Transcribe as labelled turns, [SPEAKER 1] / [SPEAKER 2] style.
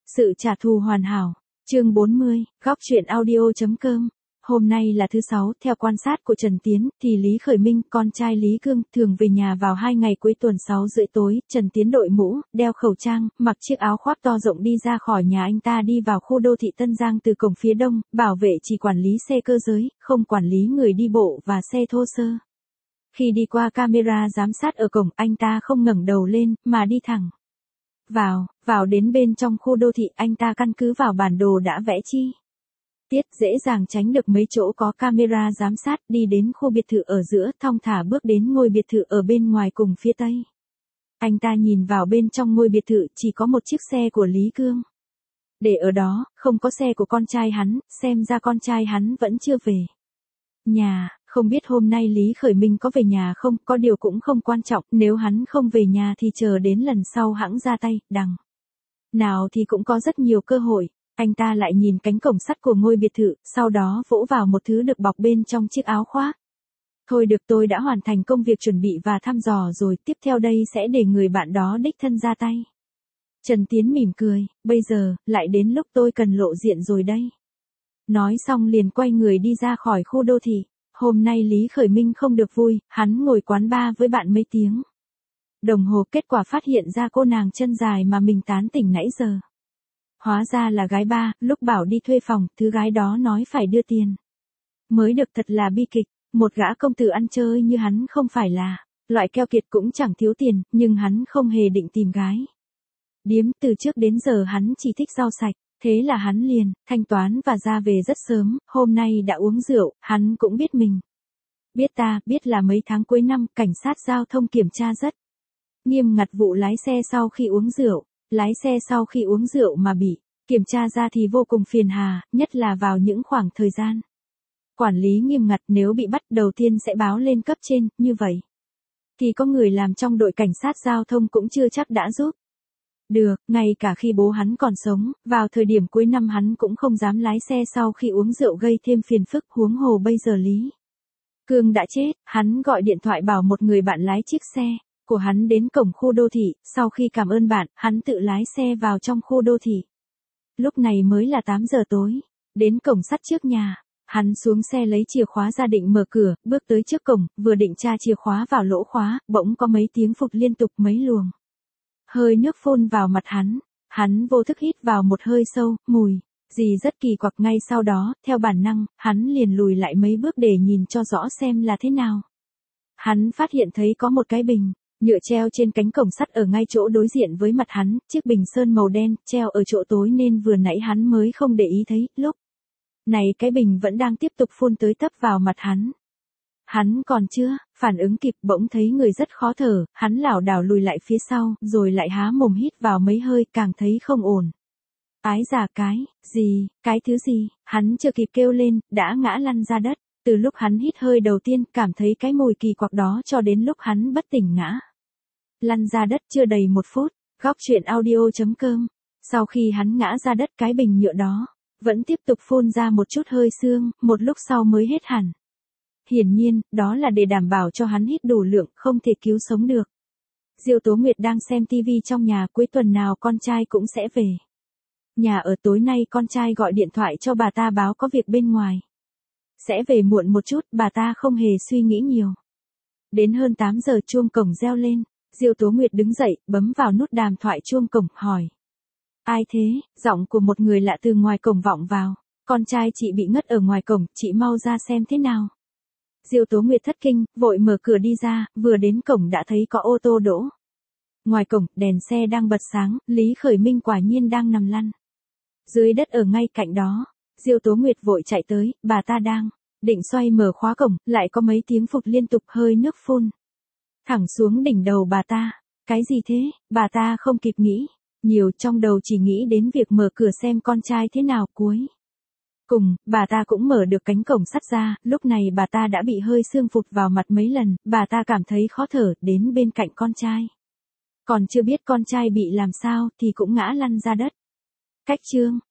[SPEAKER 1] Sự trả thù hoàn hảo. Chương 40, góc truyện audio.com. Hôm nay là thứ 6, theo quan sát của Trần Tiến, thì Lý Khởi Minh, con trai Lý Cương, thường về nhà vào 2 ngày cuối tuần 6 rưỡi tối. Trần Tiến đội mũ, đeo khẩu trang, mặc chiếc áo khoác to rộng đi ra khỏi nhà anh ta, đi vào khu đô thị Tân Giang từ cổng phía đông. Bảo vệ chỉ quản lý xe cơ giới, không quản lý người đi bộ và xe thô sơ. Khi đi qua camera giám sát ở cổng, anh ta không ngẩng đầu lên, mà đi thẳng vào đến bên trong khu đô thị. Anh ta căn cứ vào bản đồ đã vẽ chi tiết, dễ dàng tránh được mấy chỗ có camera giám sát, đi đến khu biệt thự ở giữa, thong thả bước đến ngôi biệt thự ở bên ngoài cùng phía tây. Anh ta nhìn vào bên trong ngôi biệt thự, chỉ có một chiếc xe của Lý Cương để ở đó, không có xe của con trai hắn, xem ra con trai hắn vẫn chưa về nhà. Không biết hôm nay Lý Khởi Minh có về nhà không, có điều cũng không quan trọng, nếu hắn không về nhà thì chờ đến lần sau hẵng ra tay, đằng nào thì cũng có rất nhiều cơ hội. Anh ta lại nhìn cánh cổng sắt của ngôi biệt thự, sau đó vỗ vào một thứ được bọc bên trong chiếc áo khoác. Thôi được, tôi đã hoàn thành công việc chuẩn bị và thăm dò rồi, tiếp theo đây sẽ để người bạn đó đích thân ra tay. Trần Tiến mỉm cười, bây giờ, lại đến lúc tôi cần lộ diện rồi đây. Nói xong liền quay người đi ra khỏi khu đô thị. Hôm nay Lý Khởi Minh không được vui, hắn ngồi quán bar với bạn mấy tiếng đồng hồ, kết quả phát hiện ra cô nàng chân dài mà mình tán tỉnh nãy giờ hóa ra là gái bar. Lúc bảo đi thuê phòng, thứ gái đó nói phải đưa tiền mới được, thật là bi kịch. Một gã công tử ăn chơi như hắn không phải là loại keo kiệt, cũng chẳng thiếu tiền, nhưng hắn không hề định tìm gái điếm. Từ trước đến giờ hắn chỉ thích rau sạch. Thế là hắn liền thanh toán và ra về rất sớm. Hôm nay đã uống rượu, hắn cũng biết mình biết là mấy tháng cuối năm, cảnh sát giao thông kiểm tra rất nghiêm ngặt vụ lái xe sau khi uống rượu. Lái xe sau khi uống rượu mà bị kiểm tra ra thì vô cùng phiền hà, nhất là vào những khoảng thời gian quản lý nghiêm ngặt. Nếu bị bắt, đầu tiên sẽ báo lên cấp trên, như vậy thì có người làm trong đội cảnh sát giao thông cũng chưa chắc đã giúp được. Ngay cả khi bố hắn còn sống, vào thời điểm cuối năm hắn cũng không dám lái xe sau khi uống rượu gây thêm phiền phức, huống hồ bây giờ Lý Cương đã chết. Hắn gọi điện thoại bảo một người bạn lái chiếc xe của hắn đến cổng khu đô thị. Sau khi cảm ơn bạn, hắn tự lái xe vào trong khu đô thị. Lúc này mới là 8 giờ tối. Đến cổng sắt trước nhà, hắn xuống xe lấy chìa khóa ra định mở cửa, bước tới trước cổng, vừa định tra chìa khóa vào lỗ khóa, bỗng có mấy tiếng phụt liên tục, mấy luồng hơi nước phun vào mặt hắn. Hắn vô thức hít vào một hơi sâu, mùi gì rất kỳ quặc. Ngay sau đó, theo bản năng, hắn liền lùi lại mấy bước để nhìn cho rõ xem là thế nào. Hắn phát hiện thấy có một cái bình nhựa treo trên cánh cổng sắt ở ngay chỗ đối diện với mặt hắn. Chiếc bình sơn màu đen, treo ở chỗ tối nên vừa nãy hắn mới không để ý thấy. Lúc này cái bình vẫn đang tiếp tục phun tới tấp vào mặt hắn. Hắn còn chưa phản ứng kịp, bỗng thấy người rất khó thở. Hắn lảo đảo lùi lại phía sau, rồi lại há mồm hít vào mấy hơi, càng thấy không ổn. Ái già, cái thứ gì, hắn chưa kịp kêu lên, đã ngã lăn ra đất. Từ lúc hắn hít hơi đầu tiên, cảm thấy cái mùi kỳ quặc đó, cho đến lúc hắn bất tỉnh ngã lăn ra đất chưa đầy 1 phút. Góc truyện audio.com. Sau khi hắn ngã ra đất, cái bình nhựa đó vẫn tiếp tục phun ra một chút hơi sương, một lúc sau mới hết hẳn. Hiển nhiên, đó là để đảm bảo cho hắn hít đủ lượng, không thể cứu sống được. Diêu Tố Nguyệt đang xem TV trong nhà, cuối tuần nào con trai cũng sẽ về nhà ở. Tối nay con trai gọi điện thoại cho bà ta báo có việc bên ngoài, sẽ về muộn một chút. Bà ta không hề suy nghĩ nhiều. Đến hơn 8 giờ chuông cổng reo lên. Diêu Tố Nguyệt đứng dậy, bấm vào nút đàm thoại chuông cổng, hỏi: Ai thế? Giọng của một người lạ từ ngoài cổng vọng vào. Con trai chị bị ngất ở ngoài cổng, chị mau ra xem thế nào. Diêu Tố Nguyệt thất kinh, vội mở cửa đi ra, vừa đến cổng đã thấy có ô tô đỗ ngoài cổng, đèn xe đang bật sáng. Lý Khởi Minh quả nhiên đang nằm lăn dưới đất ở ngay cạnh đó. Diêu Tố Nguyệt vội chạy tới, bà ta đang định xoay mở khóa cổng, lại có mấy tiếng phụt liên tục, hơi nước phun thẳng xuống đỉnh đầu bà ta. Cái gì thế? Bà ta không kịp nghĩ nhiều, trong đầu chỉ nghĩ đến việc mở cửa xem con trai thế nào. Cuối cùng, bà ta cũng mở được cánh cổng sắt ra. Lúc này bà ta đã bị hơi sương phụt vào mặt mấy lần, bà ta cảm thấy khó thở, đến bên cạnh con trai. Còn chưa biết con trai bị làm sao thì cũng ngã lăn ra đất. Cách chương